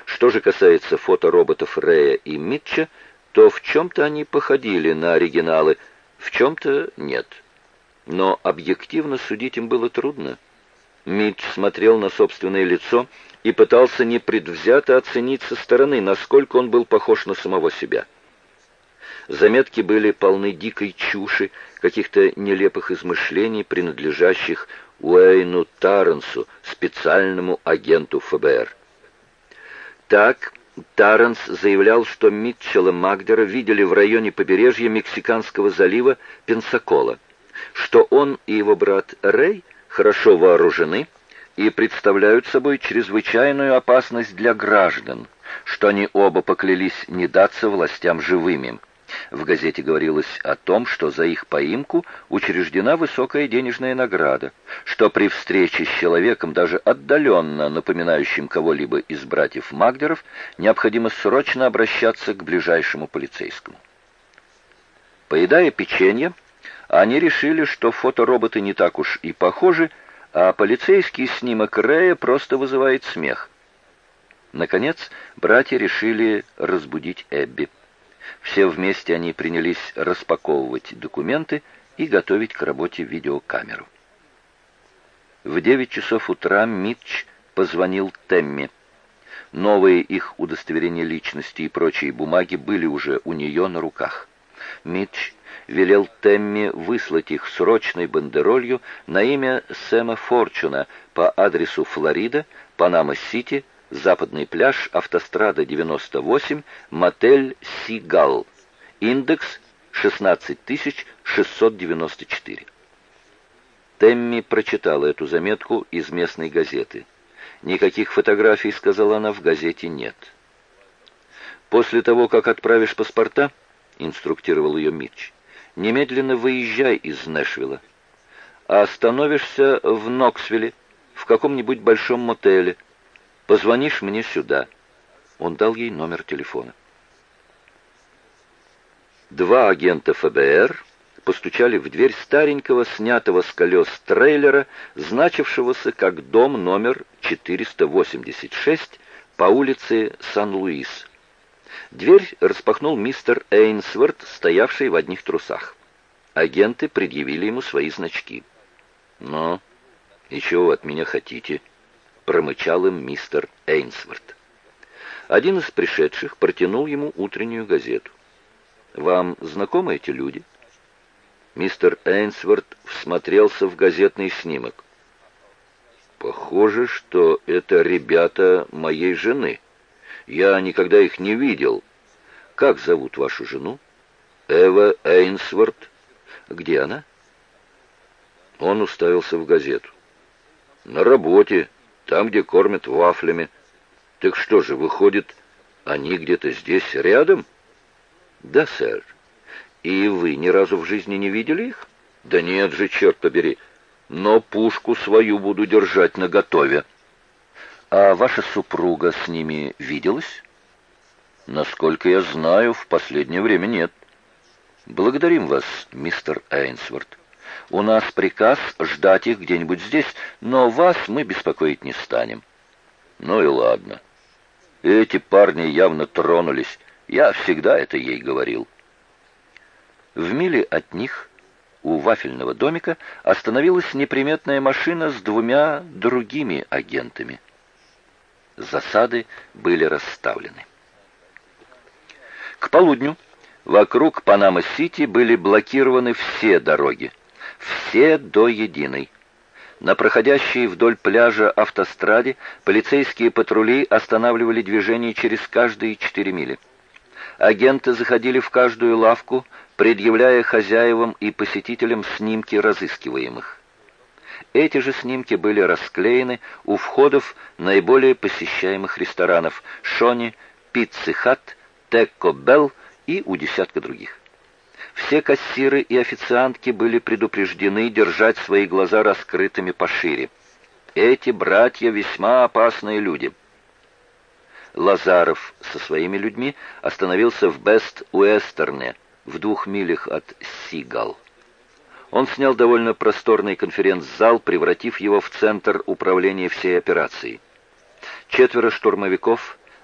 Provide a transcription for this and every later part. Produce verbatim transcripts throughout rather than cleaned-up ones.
Что же касается фотороботов Рэя и Митча, то в чем-то они походили на оригиналы, в чем-то нет. Но объективно судить им было трудно. Митч смотрел на собственное лицо и пытался непредвзято оценить со стороны, насколько он был похож на самого себя. Заметки были полны дикой чуши, каких-то нелепых измышлений, принадлежащих Уэйну Тарренсу, специальному агенту эф бэ эр. Так, Тарренс заявлял, что Митчелла Магдера видели в районе побережья Мексиканского залива Пенсакола, что он и его брат Рэй хорошо вооружены и представляют собой чрезвычайную опасность для граждан, что они оба поклялись не даться властям живыми. В газете говорилось о том, что за их поимку учреждена высокая денежная награда, что при встрече с человеком, даже отдаленно напоминающим кого-либо из братьев Магдеров, необходимо срочно обращаться к ближайшему полицейскому. Поедая печенье, они решили, что фотороботы не так уж и похожи, а полицейский снимок Рэя просто вызывает смех. Наконец, братья решили разбудить Эбби. Все вместе они принялись распаковывать документы и готовить к работе видеокамеру. В девять часов утра Митч позвонил Тэмми. Новые их удостоверения личности и прочие бумаги были уже у нее на руках. Митч велел Тэмми выслать их срочной бандеролью на имя Сэма Форчуна по адресу Флорида, Панама-Сити, Западный пляж, автострада девяносто восемь, мотель «Сигал», индекс шестнадцать тысяч шестьсот девяносто четыре. Тэмми прочитала эту заметку из местной газеты. «Никаких фотографий, — сказала она, — в газете нет». «После того, как отправишь паспорта, — инструктировал ее Митч, — немедленно выезжай из Нэшвилла. Остановишься в Ноксвилле, в каком-нибудь большом мотеле. Позвонишь мне сюда». Он дал ей номер телефона. Два агента эф бэ эр постучали в дверь старенького, снятого с колес трейлера, значившегося как дом номер четыреста восемьдесят шесть по улице Сан-Луис. Дверь распахнул мистер Эйнсворт, стоявший в одних трусах. Агенты предъявили ему свои значки. «Ну, и чего вы от меня хотите?» — промычал им мистер Эйнсворт. Один из пришедших протянул ему утреннюю газету. «Вам знакомы эти люди?» Мистер Эйнсворт всмотрелся в газетный снимок. «Похоже, что это ребята моей жены. Я никогда их не видел. Как зовут вашу жену?» «Эва Эйнсворт». «Где она?» Он уставился в газету. «На работе, там, где кормят вафлями. Так что же, выходит, они где-то здесь рядом?» «Да, сэр. И вы ни разу в жизни не видели их?» «Да нет же, черт побери. Но пушку свою буду держать наготове». «А ваша супруга с ними виделась?» «Насколько я знаю, в последнее время нет». «Благодарим вас, мистер Эйнсворт. У нас приказ ждать их где-нибудь здесь, но вас мы беспокоить не станем». «Ну и ладно. Эти парни явно тронулись. Я всегда это ей говорил». В миле от них, у вафельного домика, остановилась неприметная машина с двумя другими агентами. Засады были расставлены. К полудню вокруг Панама-Сити были блокированы все дороги, все до единой. На проходящей вдоль пляжа автостраде полицейские патрули останавливали движение через каждые четыре мили. Агенты заходили в каждую лавку, предъявляя хозяевам и посетителям снимки разыскиваемых. Эти же снимки были расклеены у входов наиболее посещаемых ресторанов «Шони», «Пиццы Хат», «Тэко Белл» и у десятка других. Все кассиры и официантки были предупреждены держать свои глаза раскрытыми пошире. Эти братья весьма опасные люди. Лазаров со своими людьми остановился в Бест-Уэстерне, в двух милях от Сигал. Он снял довольно просторный конференц-зал, превратив его в центр управления всей операцией. Четверо штурмовиков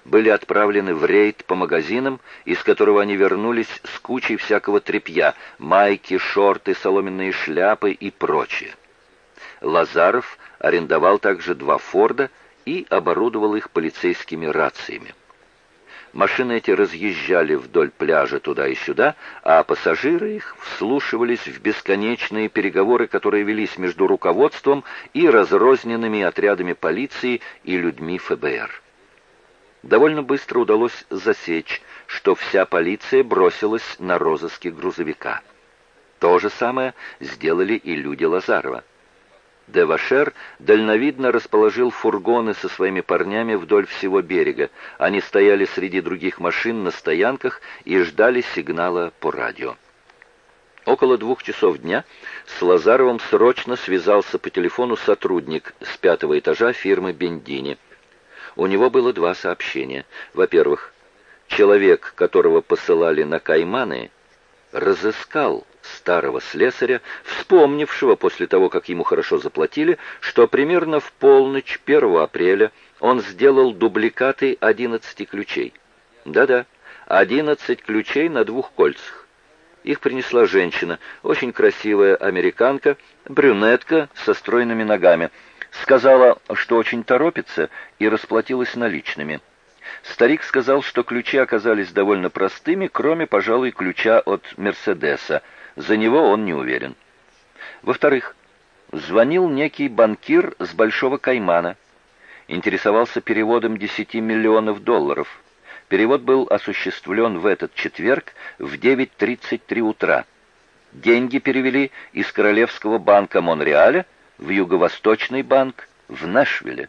были отправлены в рейд по магазинам, из которого они вернулись с кучей всякого тряпья, майки, шорты, соломенные шляпы и прочее. Лазаров арендовал также два «Форда» и оборудовал их полицейскими рациями. Машины эти разъезжали вдоль пляжа туда и сюда, а пассажиры их вслушивались в бесконечные переговоры, которые велись между руководством и разрозненными отрядами полиции и людьми эф бэ эр. Довольно быстро удалось засечь, что вся полиция бросилась на розыски грузовика. То же самое сделали и люди Лазарова. Девашер дальновидно расположил фургоны со своими парнями вдоль всего берега. Они стояли среди других машин на стоянках и ждали сигнала по радио. Около двух часов дня с Лазаровым срочно связался по телефону сотрудник с пятого этажа фирмы Бендини. У него было два сообщения. Во-первых, человек, которого посылали на Кайманы, разыскал старого слесаря, вспомнившего после того, как ему хорошо заплатили, что примерно в полночь первого апреля он сделал дубликаты одиннадцати ключей. Да-да, одиннадцать ключей на двух кольцах. Их принесла женщина, очень красивая американка, брюнетка со стройными ногами. Сказала, что очень торопится, и расплатилась наличными. Старик сказал, что ключи оказались довольно простыми, кроме, пожалуй, ключа от «Мерседеса». За него он не уверен. Во-вторых, звонил некий банкир с Большого Каймана. Интересовался переводом десяти миллионов долларов. Перевод был осуществлен в этот четверг в девять тридцать три утра. Деньги перевели из Королевского банка Монреаля в Юго-Восточный банк в Нэшвилле.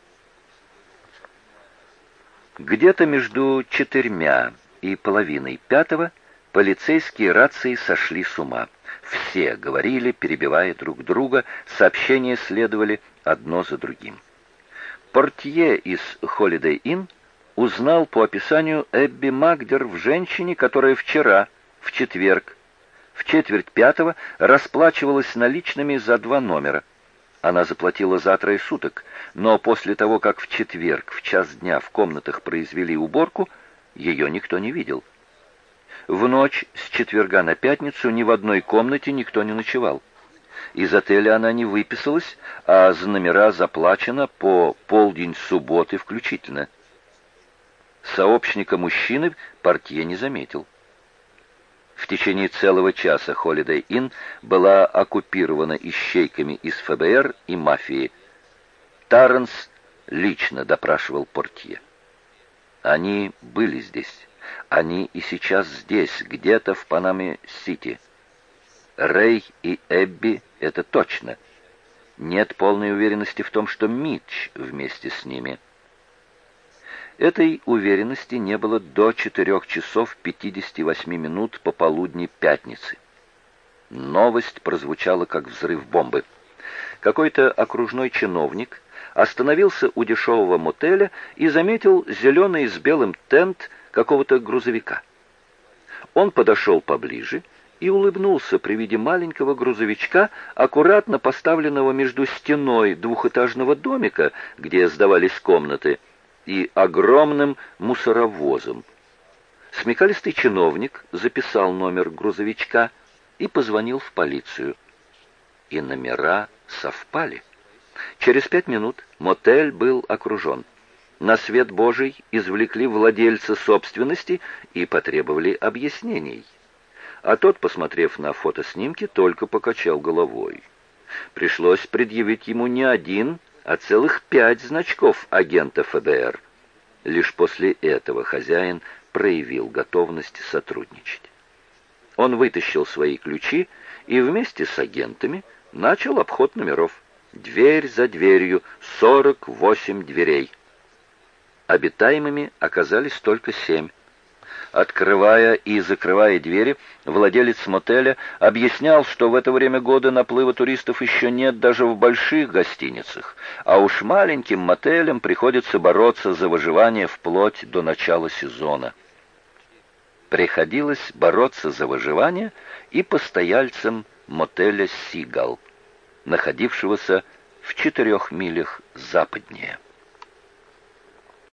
Где-то между четырьмя и половиной пятого полицейские рации сошли с ума. Все говорили, перебивая друг друга, сообщения следовали одно за другим. Портье из Holiday Inn узнал по описанию Эбби Магдер в женщине, которая вчера, в четверг, в четверть пятого расплачивалась наличными за два номера. Она заплатила за трое суток, но после того, как в четверг в час дня в комнатах произвели уборку, ее никто не видел. В ночь с четверга на пятницу ни в одной комнате никто не ночевал. Из отеля она не выписалась, а за номера заплачено по полдень субботы включительно. Сообщника мужчины портье не заметил. В течение целого часа Holiday Inn была оккупирована ищейками из эф бэ эр и мафии. Тарренс лично допрашивал портье. Они были здесь. Они и сейчас здесь, где-то в Панаме-Сити. Рэй и Эбби — это точно. Нет полной уверенности в том, что Митч вместе с ними. Этой уверенности не было до четырех часов пятидесяти восьми минут пополудни пятницы. Новость прозвучала, как взрыв бомбы. Какой-то окружной чиновник остановился у дешевого мотеля и заметил зеленый с белым тент какого-то грузовика. Он подошел поближе и улыбнулся при виде маленького грузовичка, аккуратно поставленного между стеной двухэтажного домика, где сдавались комнаты, и огромным мусоровозом. Смекалистый чиновник записал номер грузовичка и позвонил в полицию. И номера совпали. Через пять минут мотель был окружен. На свет Божий извлекли владельца собственности и потребовали объяснений. А тот, посмотрев на фотоснимки, только покачал головой. Пришлось предъявить ему не один, а целых пять значков агента эф бэ эр. Лишь после этого хозяин проявил готовность сотрудничать. Он вытащил свои ключи и вместе с агентами начал обход номеров. Дверь за дверью, сорок восемь дверей. Обитаемыми оказались только семь. Открывая и закрывая двери, владелец мотеля объяснял, что в это время года наплыва туристов еще нет даже в больших гостиницах, а уж маленьким мотелям приходится бороться за выживание вплоть до начала сезона. Приходилось бороться за выживание и постояльцам мотеля «Сигал», находившегося в четырех милях западнее.